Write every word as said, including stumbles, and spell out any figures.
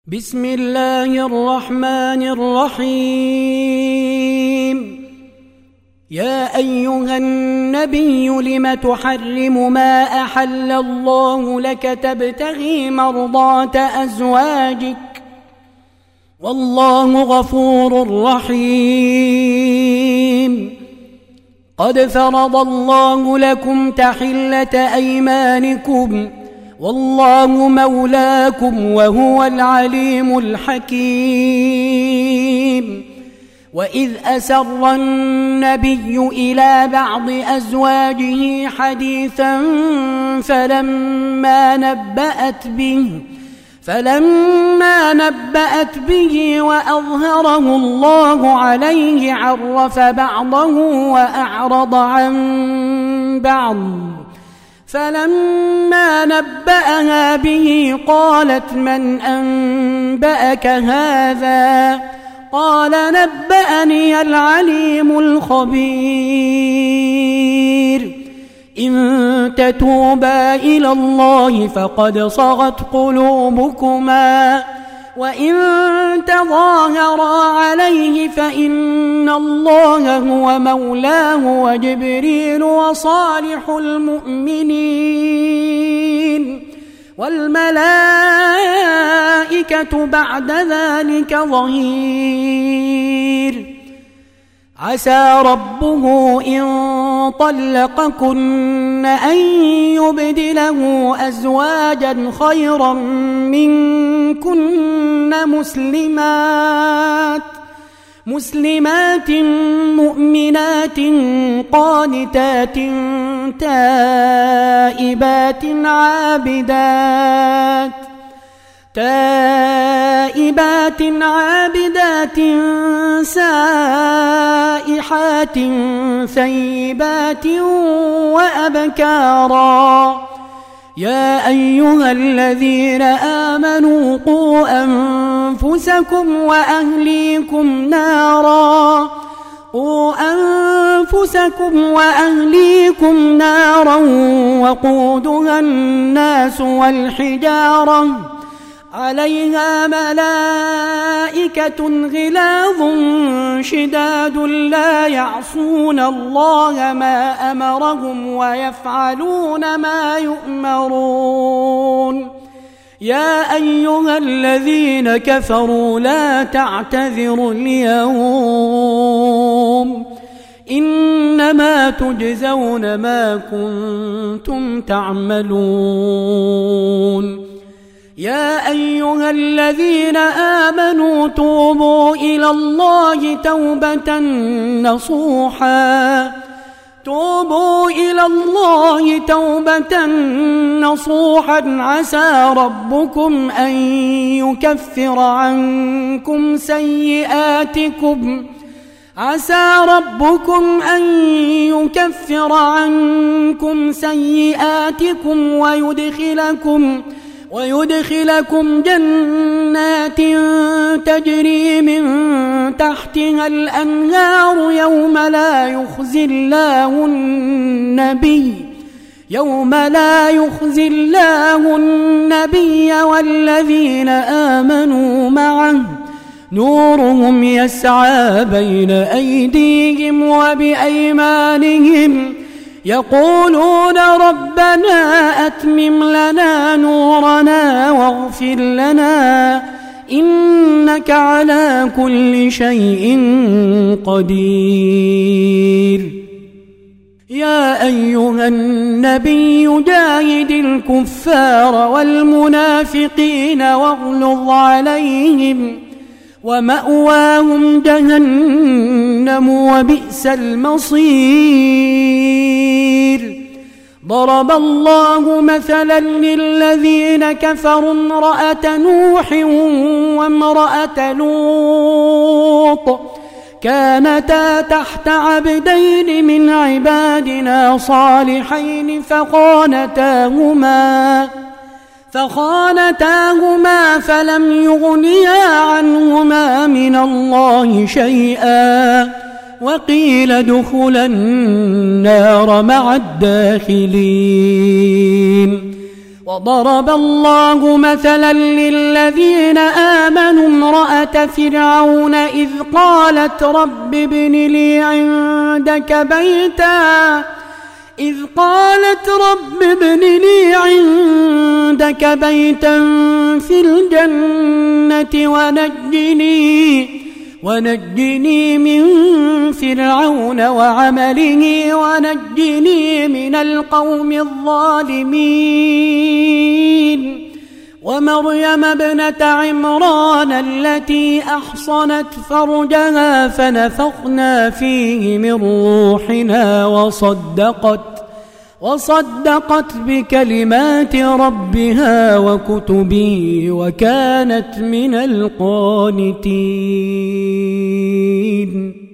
بسم الله الرحمن الرحيم. يا أيها النبي لم تحرم ما أحل الله لك تبتغي مرضات أزواجك والله غفور رحيم. قد فرض الله لكم تحلة أيمانكم والله مولاكم وهو العليم الحكيم. وإذ أسر النبي إلى بعض أزواجه حديثا فلما نبأت به فلما نبأت به وأظهره الله عليه عرف بعضه وأعرض عن بعض. فلما نبأها به قالت من أنبأك هذا؟ قال نبأني العليم الخبير. إن تتوبا إلى الله فقد صغت قلوبكما وإن تظاهرا عليه فإن الله هو مولاه وجبريل وصالح المؤمنين والملائكة بعد ذلك ظهير. عسى ربه إن طلقكن أن يبدله أزواجا خيرا منكن مسلمات مسلمات مؤمنات قانتات تائبات عابدات تائبات عابدات سائحات ثيبات وأبكارا. يا أيها الذين آمنوا قوا أنفسكم وأهليكم نارا قوا أنفسكم وأهليكم نارا وقودها الناس والحجارة عليها ملائكة غلاظ شداد لا يعصون الله ما أمرهم ويفعلون ما يؤمرون. يا أيها الذين كفروا لا تعتذروا اليوم إنما تجزون ما كنتم تعملون. يا أيها الذين آمنوا توبوا إلى الله توبة نصوحا توبوا إلى الله توبة نصوحا عسى ربكم أن يكفر عنكم سيئاتكم عسى ربكم أن يكفر عنكم سيئاتكم ويدخلكم ويدخلكم جنات تجري من تحتها الأنهار يوم لا يخزي الله النبي يوم لا يخزي الله النبي والذين آمنوا معه نورهم يسعى بين أيديهم وبأيمانهم يقولون ربنا أتمم لنا نورنا واغفر لنا إنك على كل شيء قدير. يا أيها النبي جاهد الكفار والمنافقين واغلظ عليهم ومأواهم جهنم وبئس المصير. ضرب الله مثلا للذين كفروا امرأة نوح وامرأة لوط كانتا تحت عبدين من عبادنا صالحين فخانتاهما فخانتاهما فلم يغنيا عنهما من الله شيئا وقيل ادخلا النار مع الداخلين. وضرب الله مثلا للذين امرأة فرعون إذ قالت رب ابن لي عندك بيتا إذ قالت رب ابن لي عندك بيتا في الجنة ونجني ونجني من فرعون وعمله ونجني من القوم الظالمين ومريم ابنة عمران التي أحصنت فرجها فنفخنا فيه من روحنا وصدقت وصدقت بكلمات ربها وكتبه وكانت من القانتين.